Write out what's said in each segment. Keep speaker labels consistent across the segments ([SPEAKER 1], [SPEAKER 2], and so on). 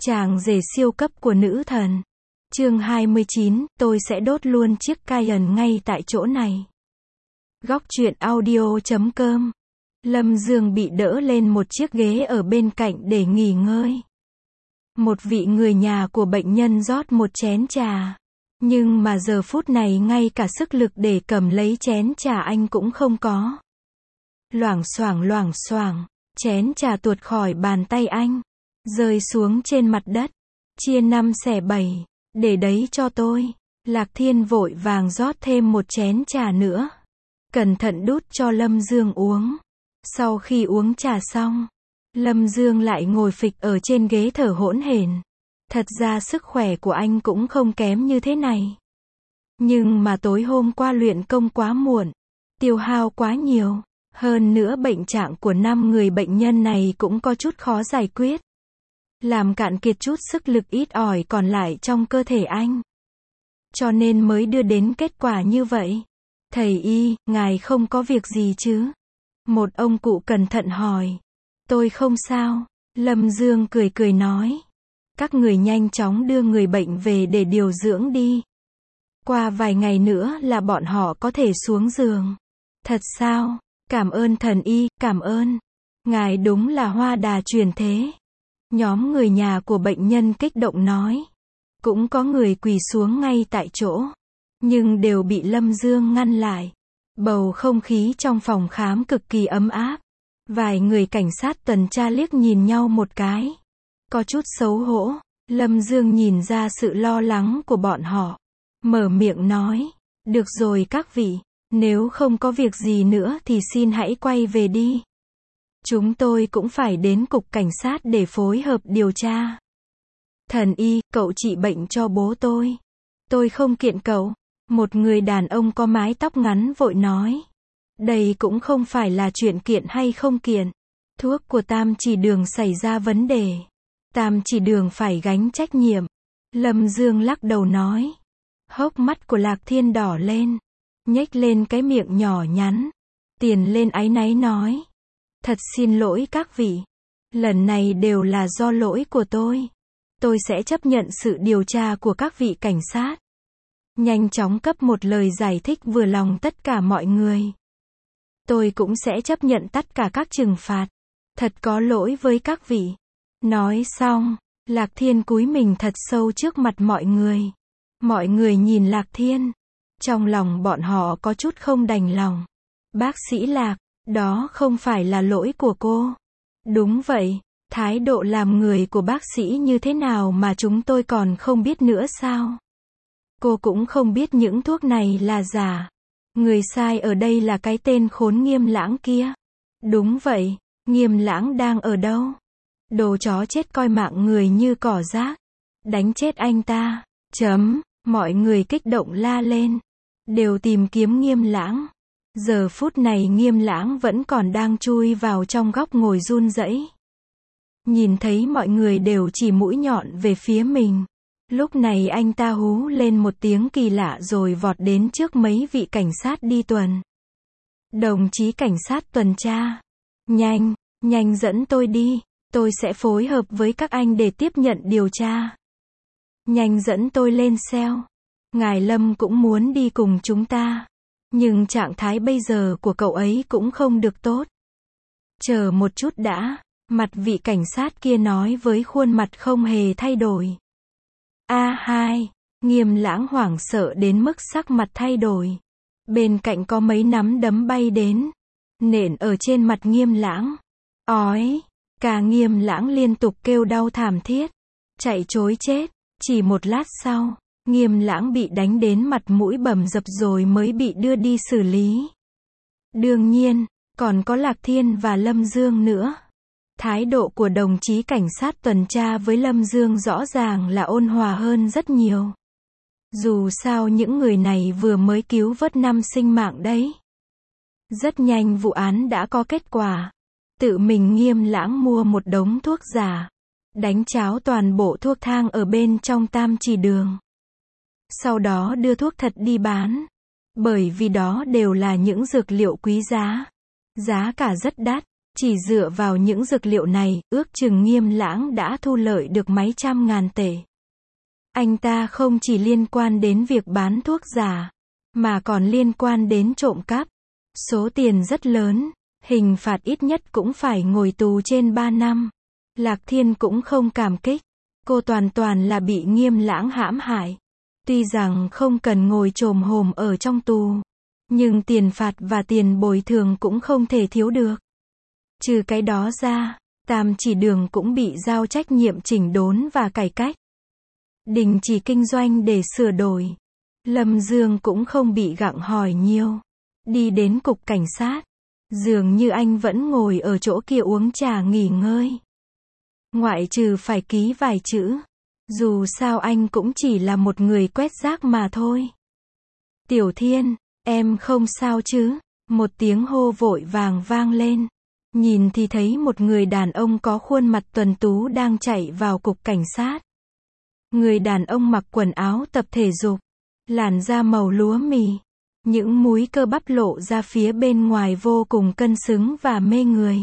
[SPEAKER 1] Chàng rể siêu cấp của nữ thần. Chương 29, tôi sẽ đốt luôn chiếc Cayenne ngay tại chỗ này. Góc truyện audio.com. Lâm Dương bị đỡ lên một chiếc ghế ở bên cạnh để nghỉ ngơi. Một vị người nhà của bệnh nhân rót một chén trà. Nhưng mà giờ phút này ngay cả sức lực để cầm lấy chén trà anh cũng không có. Loảng xoảng, chén trà tuột khỏi bàn tay anh, rơi xuống trên mặt đất, chia 5 xẻ 7, để đấy cho tôi. Lạc Thiên vội vàng rót thêm một chén trà nữa, cẩn thận đút cho Lâm Dương uống. Sau khi uống trà xong, Lâm Dương lại ngồi phịch ở trên ghế thở hổn hển. Thật ra sức khỏe của anh cũng không kém như thế này. Nhưng mà tối hôm qua luyện công quá muộn, tiêu hao quá nhiều. Hơn nữa bệnh trạng của 5 người bệnh nhân này cũng có chút khó giải quyết. Làm cạn kiệt chút sức lực ít ỏi còn lại trong cơ thể anh. Cho nên mới đưa đến kết quả như vậy. Thầy y, ngài không có việc gì chứ? Một ông cụ cẩn thận hỏi. Tôi không sao. Lâm Dương cười nói. Các người nhanh chóng đưa người bệnh về để điều dưỡng đi. Qua vài ngày nữa là bọn họ có thể xuống giường. Thật sao? Cảm ơn thần y, cảm ơn. Ngài đúng là hoa đà truyền thế. Nhóm người nhà của bệnh nhân kích động nói. Cũng có người quỳ xuống ngay tại chỗ. Nhưng đều bị Lâm Dương ngăn lại. Bầu không khí trong phòng khám cực kỳ ấm áp. Vài người cảnh sát tuần tra liếc nhìn nhau một cái. Có chút xấu hổ. Lâm Dương nhìn ra sự lo lắng của bọn họ. Mở miệng nói. Được rồi các vị. Nếu không có việc gì nữa thì xin hãy quay về đi. Chúng tôi cũng phải đến cục cảnh sát để phối hợp điều tra. Thần y, cậu trị bệnh cho bố tôi. Tôi không kiện cậu. Một người đàn ông có mái tóc ngắn vội nói. Đây cũng không phải là chuyện kiện hay không kiện. Thuốc của Tam Chỉ Đường xảy ra vấn đề. Tam Chỉ Đường phải gánh trách nhiệm. Lâm Dương lắc đầu nói. Hốc mắt của Lạc Thiên đỏ lên. Nhếch lên cái miệng nhỏ nhắn. Tiền lên áy náy nói. Thật xin lỗi các vị. Lần này đều là do lỗi của tôi. Tôi sẽ chấp nhận sự điều tra của các vị cảnh sát. Nhanh chóng cấp một lời giải thích vừa lòng tất cả mọi người. Tôi cũng sẽ chấp nhận tất cả các trừng phạt. Thật có lỗi với các vị. Nói xong, Lạc Thiên cúi mình thật sâu trước mặt mọi người. Mọi người nhìn Lạc Thiên. Trong lòng bọn họ có chút không đành lòng. Bác sĩ Lạc, đó không phải là lỗi của cô. Đúng vậy, thái độ làm người của bác sĩ như thế nào mà chúng tôi còn không biết nữa sao? Cô cũng không biết những thuốc này là giả. Người sai ở đây là cái tên khốn Nghiêm Lãng kia. Đúng vậy, Nghiêm Lãng đang ở đâu? Đồ chó chết coi mạng người như cỏ rác. Đánh chết anh ta. Mọi người kích động la lên. Đều tìm kiếm Nghiêm Lãng. Giờ phút này Nghiêm Lãng vẫn còn đang chui vào trong góc ngồi run rẩy. Nhìn thấy mọi người đều chỉ mũi nhọn về phía mình. Lúc này anh ta hú lên một tiếng kỳ lạ rồi vọt đến trước mấy vị cảnh sát đi tuần. Đồng chí cảnh sát tuần tra. Nhanh dẫn tôi đi. Tôi sẽ phối hợp với các anh để tiếp nhận điều tra. Nhanh dẫn tôi lên xeo. Ngài Lâm cũng muốn đi cùng chúng ta. Nhưng trạng thái bây giờ của cậu ấy cũng không được tốt. Chờ một chút đã. Mặt vị cảnh sát kia nói với khuôn mặt không hề thay đổi. A2. Nghiêm Lãng hoảng sợ đến mức sắc mặt thay đổi. Bên cạnh có mấy nắm đấm bay đến. Nện ở trên mặt Nghiêm Lãng. Ói. Cả Nghiêm Lãng liên tục kêu đau thảm thiết. Chạy trối chết. Chỉ một lát sau. Nghiêm Lãng bị đánh đến mặt mũi bầm dập rồi mới bị đưa đi xử lý. Đương nhiên, còn có Lạc Thiên và Lâm Dương nữa. Thái độ của đồng chí cảnh sát tuần tra với Lâm Dương rõ ràng là ôn hòa hơn rất nhiều. Dù sao những người này vừa mới cứu vớt 5 sinh mạng đấy. Rất nhanh vụ án đã có kết quả. Tự mình Nghiêm Lãng mua một đống thuốc giả. Đánh cháo toàn bộ thuốc thang ở bên trong Tam Chỉ Đường. Sau đó đưa thuốc thật đi bán. Bởi vì đó đều là những dược liệu quý giá. Giá cả rất đắt. Chỉ dựa vào những dược liệu này, ước chừng Nghiêm Lãng đã thu lợi được mấy trăm ngàn tệ. Anh ta không chỉ liên quan đến việc bán thuốc giả, mà còn liên quan đến trộm cắp. Số tiền rất lớn, hình phạt ít nhất cũng phải ngồi tù trên 3 năm. Lạc Thiên cũng không cảm kích. Cô toàn toàn là bị Nghiêm Lãng hãm hại. Tuy rằng không cần ngồi chồm hổm ở trong tù, nhưng tiền phạt và tiền bồi thường cũng không thể thiếu được. Trừ cái đó ra, Tam Chỉ Đường cũng bị giao trách nhiệm chỉnh đốn và cải cách. Đình chỉ kinh doanh để sửa đổi. Lâm Dương cũng không bị gặng hỏi nhiều. Đi đến cục cảnh sát. Dường như anh vẫn ngồi ở chỗ kia uống trà nghỉ ngơi. Ngoại trừ phải ký vài chữ. Dù sao anh cũng chỉ là một người quét rác mà thôi. Tiểu Thiên, em không sao chứ? Một tiếng hô vội vàng vang lên. Nhìn thì thấy một người đàn ông có khuôn mặt tuấn tú đang chạy vào cục cảnh sát. Người đàn ông mặc quần áo tập thể dục, làn da màu lúa mì, những múi cơ bắp lộ ra phía bên ngoài vô cùng cân xứng và mê người.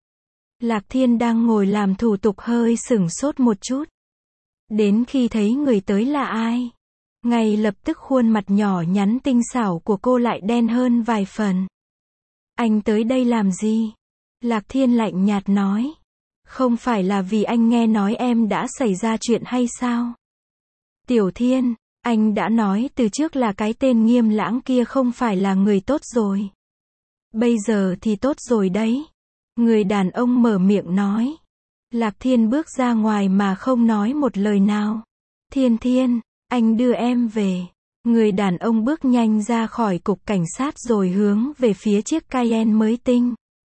[SPEAKER 1] Lạc Thiên đang ngồi làm thủ tục hơi sửng sốt một chút. Đến khi thấy người tới là ai, ngay lập tức khuôn mặt nhỏ nhắn tinh xảo của cô lại đen hơn vài phần. Anh tới đây làm gì? Lạc Thiên lạnh nhạt nói. Không phải là vì anh nghe nói em đã xảy ra chuyện hay sao? Tiểu Thiên, anh đã nói từ trước là cái tên Nghiêm Lãng kia không phải là người tốt rồi. Bây giờ thì tốt rồi đấy. Người đàn ông mở miệng nói. Lạc Thiên bước ra ngoài mà không nói một lời nào. Thiên Thiên, anh đưa em về. Người đàn ông bước nhanh ra khỏi cục cảnh sát rồi hướng về phía chiếc Cayenne mới tinh.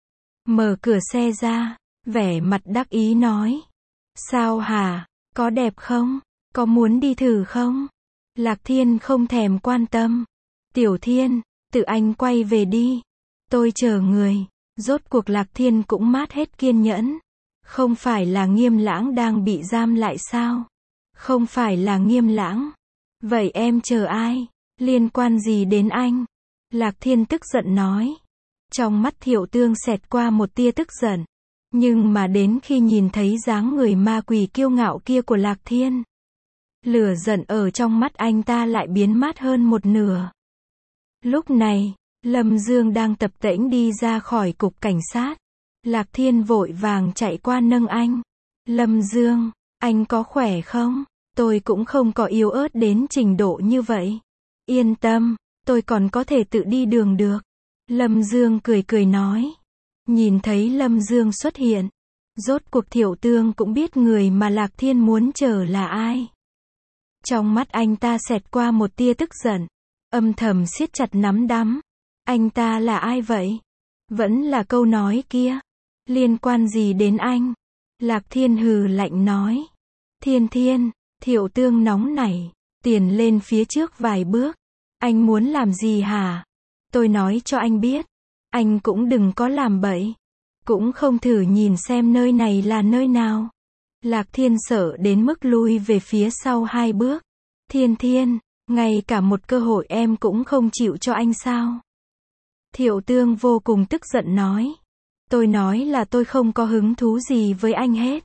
[SPEAKER 1] Mở cửa xe ra, vẻ mặt đắc ý nói. Sao hả? Có đẹp không? Có muốn đi thử không? Lạc Thiên không thèm quan tâm. Tiểu Thiên, tự anh quay về đi. Tôi chờ người. Rốt cuộc Lạc Thiên cũng mát hết kiên nhẫn. Không phải là Nghiêm Lãng đang bị giam lại sao? Không phải là Nghiêm Lãng. Vậy em chờ ai? Liên quan gì đến anh? Lạc Thiên tức giận nói. Trong mắt Thiệu Tương xẹt qua một tia tức giận. Nhưng mà đến khi nhìn thấy dáng người ma quỷ kiêu ngạo kia của Lạc Thiên, lửa giận ở trong mắt anh ta lại biến mát hơn một nửa. Lúc này, Lâm Dương đang tập tễnh đi ra khỏi cục cảnh sát. Lạc Thiên vội vàng chạy qua nâng anh. Lâm Dương, anh có khỏe không? Tôi cũng không có yếu ớt đến trình độ như vậy. Yên tâm, tôi còn có thể tự đi đường được. Lâm Dương cười cười nói. Nhìn thấy Lâm Dương xuất hiện, rốt cuộc Thiệu Tương cũng biết người mà Lạc Thiên muốn chờ là ai. Trong mắt anh ta xẹt qua một tia tức giận, âm thầm siết chặt nắm đấm. Anh ta là ai vậy? Vẫn là câu nói kia. Liên quan gì đến anh? Lạc Thiên hừ lạnh nói. Thiên Thiên, Thiệu Tương nóng nảy, tiến lên phía trước vài bước. Anh muốn làm gì hả? Tôi nói cho anh biết, anh cũng đừng có làm bậy. Cũng không thử nhìn xem nơi này là nơi nào. Lạc Thiên sợ đến mức lui về phía sau 2 bước. Thiên Thiên, ngay cả một cơ hội em cũng không chịu cho anh sao? Thiệu Tương vô cùng tức giận nói. Tôi nói là tôi không có hứng thú gì với anh hết.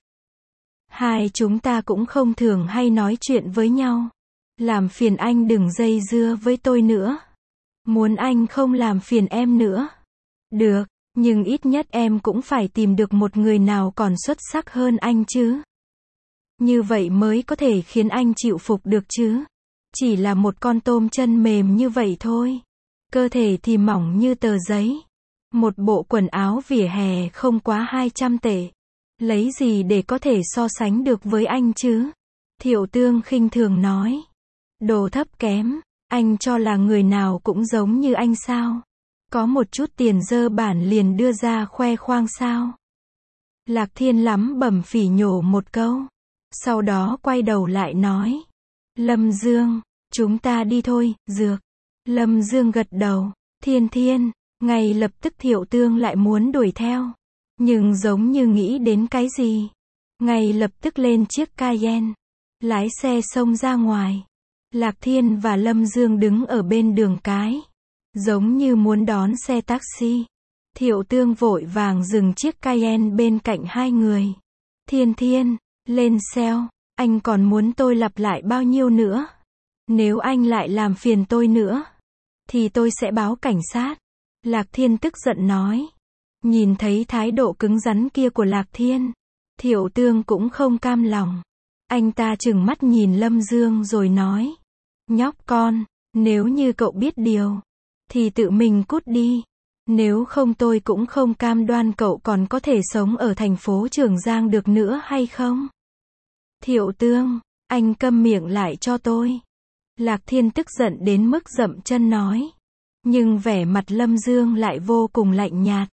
[SPEAKER 1] Hai chúng ta cũng không thường hay nói chuyện với nhau. Làm phiền anh đừng dây dưa với tôi nữa. Muốn anh không làm phiền em nữa. Được, nhưng ít nhất em cũng phải tìm được một người nào còn xuất sắc hơn anh chứ. Như vậy mới có thể khiến anh chịu phục được chứ. Chỉ là một con tôm chân mềm như vậy thôi. Cơ thể thì mỏng như tờ giấy. Một bộ quần áo vỉa hè không quá 200 tệ. Lấy gì để có thể so sánh được với anh chứ? Thiệu Tương khinh thường nói. Đồ thấp kém, anh cho là người nào cũng giống như anh sao? Có một chút tiền dơ bản liền đưa ra khoe khoang sao? Lạc Thiên lắm bẩm phỉ nhổ một câu. Sau đó quay đầu lại nói. Lâm Dương, chúng ta đi thôi, Dược. Lâm Dương gật đầu. Thiên Thiên, ngay lập tức Thiệu Tương lại muốn đuổi theo. Nhưng giống như nghĩ đến cái gì. Ngay lập tức lên chiếc Cayenne. Lái xe xông ra ngoài. Lạc Thiên và Lâm Dương đứng ở bên đường cái. Giống như muốn đón xe taxi. Thiệu Tương vội vàng dừng chiếc Cayenne bên cạnh hai người. Thiên Thiên, lên xe, anh còn muốn tôi lặp lại bao nhiêu nữa? Nếu anh lại làm phiền tôi nữa, thì tôi sẽ báo cảnh sát. Lạc Thiên tức giận nói. Nhìn thấy thái độ cứng rắn kia của Lạc Thiên, Thiệu Tương cũng không cam lòng. Anh ta trừng mắt nhìn Lâm Dương rồi nói. Nhóc con, nếu như cậu biết điều, thì tự mình cút đi. Nếu không tôi cũng không cam đoan cậu còn có thể sống ở thành phố Trường Giang được nữa hay không. Thiệu Tương, anh câm miệng lại cho tôi. Lạc Thiên tức giận đến mức dậm chân nói. Nhưng vẻ mặt Lâm Dương lại vô cùng lạnh nhạt.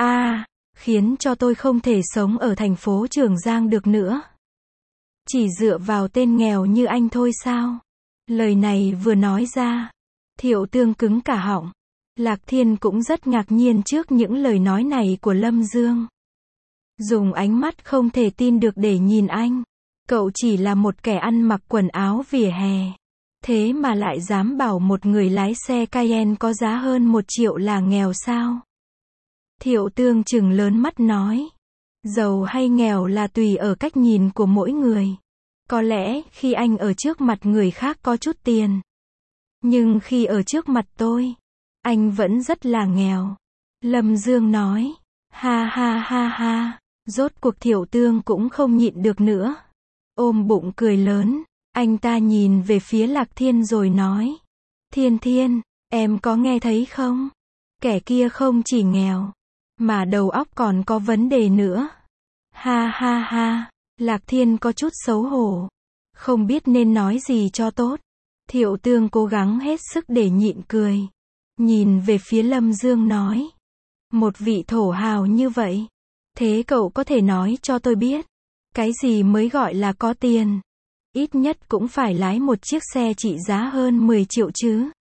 [SPEAKER 1] Khiến cho tôi không thể sống ở thành phố Trường Giang được nữa. Chỉ dựa vào tên nghèo như anh thôi sao? Lời này vừa nói ra, Thiệu Tương cứng cả họng. Lạc Thiên cũng rất ngạc nhiên trước những lời nói này của Lâm Dương. Dùng ánh mắt không thể tin được để nhìn anh. Cậu chỉ là một kẻ ăn mặc quần áo vỉa hè. Thế mà lại dám bảo một người lái xe Cayenne có giá hơn 1 triệu là nghèo sao? Thiệu Tương trừng lớn mắt nói. Giàu hay nghèo là tùy ở cách nhìn của mỗi người. Có lẽ khi anh ở trước mặt người khác có chút tiền. Nhưng khi ở trước mặt tôi, anh vẫn rất là nghèo. Lâm Dương nói. Ha ha ha ha. Rốt cuộc Thiệu Tương cũng không nhịn được nữa. Ôm bụng cười lớn. Anh ta nhìn về phía Lạc Thiên rồi nói. Thiên Thiên, em có nghe thấy không? Kẻ kia không chỉ nghèo, mà đầu óc còn có vấn đề nữa. Ha ha ha. Lạc Thiên có chút xấu hổ. Không biết nên nói gì cho tốt. Thiệu Tương cố gắng hết sức để nhịn cười. Nhìn về phía Lâm Dương nói. Một vị thổ hào như vậy. Thế cậu có thể nói cho tôi biết. Cái gì mới gọi là có tiền? Ít nhất cũng phải lái một chiếc xe trị giá hơn 10 triệu chứ.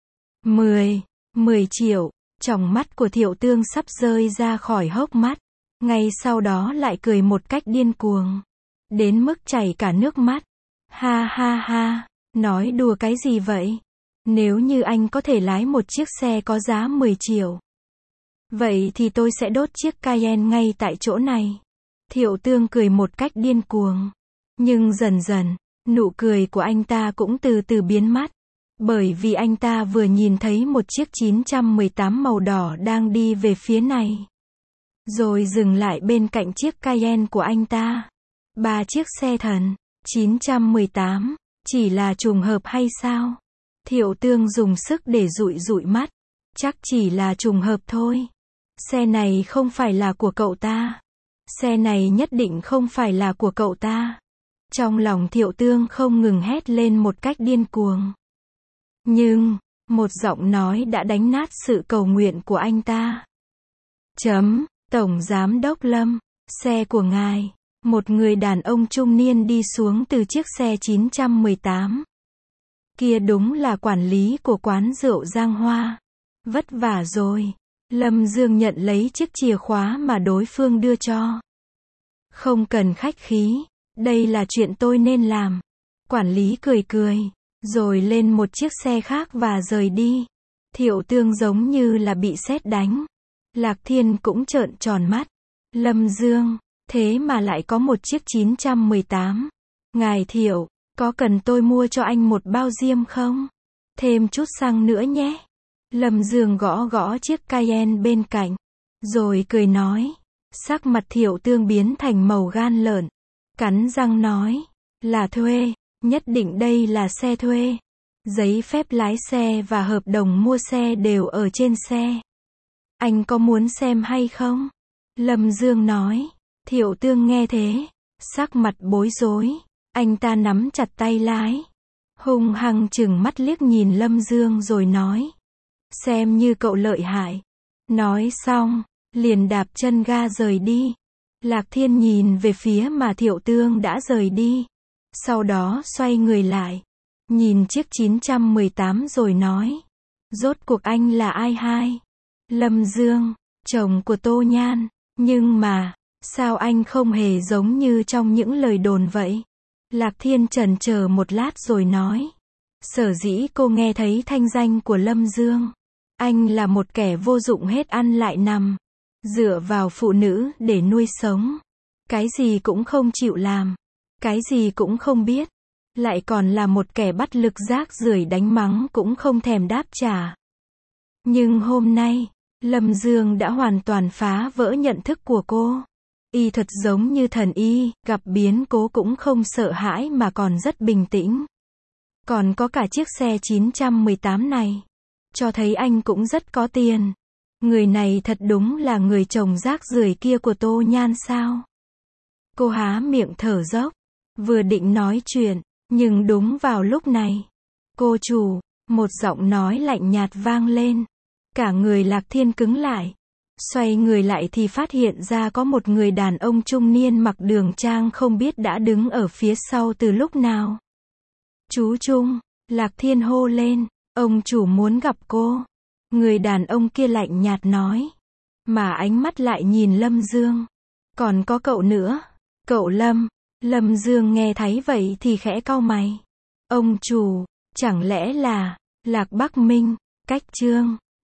[SPEAKER 1] 10 triệu. Tròng mắt của Thiệu Tương sắp rơi ra khỏi hốc mắt. Ngay sau đó lại cười một cách điên cuồng. Đến mức chảy cả nước mắt. Ha ha ha. Nói đùa cái gì vậy? Nếu như anh có thể lái một chiếc xe có giá 10 triệu. Vậy thì tôi sẽ đốt chiếc Cayenne ngay tại chỗ này. Thiệu Tương cười một cách điên cuồng. Nhưng dần dần, nụ cười của anh ta cũng từ từ biến mất. Bởi vì anh ta vừa nhìn thấy một chiếc 918 màu đỏ đang đi về phía này. Rồi dừng lại bên cạnh chiếc Cayenne của anh ta. 3 chiếc xe thần, 918, chỉ là trùng hợp hay sao? Thiệu Tương dùng sức để dụi mắt. Chắc chỉ là trùng hợp thôi. Xe này không phải là của cậu ta. Xe này nhất định không phải là của cậu ta. Trong lòng Thiệu Tương không ngừng hét lên một cách điên cuồng. Nhưng, một giọng nói đã đánh nát sự cầu nguyện của anh ta. Tổng Giám đốc Lâm, xe của ngài. Một người đàn ông trung niên đi xuống từ chiếc xe 918. Kia đúng là quản lý của quán rượu Giang Hoa. Vất vả rồi. Lâm Dương nhận lấy chiếc chìa khóa mà đối phương đưa cho. Không cần khách khí. Đây là chuyện tôi nên làm. Quản lý cười, rồi lên một chiếc xe khác và rời đi. Thiệu Tương giống như là bị sét đánh. Lạc Thiên cũng trợn tròn mắt. Lâm Dương, thế mà lại có một chiếc 918. Ngài Thiệu, có cần tôi mua cho anh một bao diêm không? Thêm chút xăng nữa nhé. Lâm Dương gõ gõ chiếc Cayenne bên cạnh. Rồi cười nói. Sắc mặt Thiệu Tương biến thành màu gan lợn. Cắn răng nói. Là thuê. Nhất định đây là xe thuê. Giấy phép lái xe và hợp đồng mua xe đều ở trên xe. Anh có muốn xem hay không? Lâm Dương nói. Thiệu Tương nghe thế. Sắc mặt bối rối. Anh ta nắm chặt tay lái. Hung hăng trừng mắt liếc nhìn Lâm Dương rồi nói. Xem như cậu lợi hại. Nói xong, liền đạp chân ga rời đi. Lạc Thiên nhìn về phía mà Thiệu Tương đã rời đi. Sau đó xoay người lại. Nhìn chiếc 918 rồi nói. Rốt cuộc anh là ai hai? Lâm Dương, chồng của Tô Nhan. Nhưng mà, sao anh không hề giống như trong những lời đồn vậy? Lạc Thiên chần chờ một lát rồi nói. Sở dĩ cô nghe thấy thanh danh của Lâm Dương. Anh là một kẻ vô dụng hết ăn lại nằm. dựa vào phụ nữ để nuôi sống. Cái gì cũng không chịu làm. Cái gì cũng không biết. Lại còn là một kẻ bắt lực rác rưởi đánh mắng cũng không thèm đáp trả. Nhưng hôm nay, Lâm Dương đã hoàn toàn phá vỡ nhận thức của cô. Y thuật giống như thần y, gặp biến cố cũng không sợ hãi mà còn rất bình tĩnh. Còn có cả chiếc xe 918 này. Cho thấy anh cũng rất có tiền. Người này thật đúng là người chồng rác rưởi kia của Tô Nhan sao? Cô há miệng thở dốc. Vừa định nói chuyện. Nhưng đúng vào lúc này. Cô chủ, một giọng nói lạnh nhạt vang lên. Cả người Lạc Thiên cứng lại. Xoay người lại thì phát hiện ra có một người đàn ông trung niên mặc đường trang không biết đã đứng ở phía sau từ lúc nào. Chú Trung, Lạc Thiên hô lên, ông chủ muốn gặp cô. Người đàn ông kia lạnh nhạt nói. Mà ánh mắt lại nhìn Lâm Dương. Còn có cậu nữa. Cậu Lâm. Lâm Dương nghe thấy vậy thì khẽ cau mày. Ông chủ, chẳng lẽ là Lạc Bắc Minh, Cách Trương.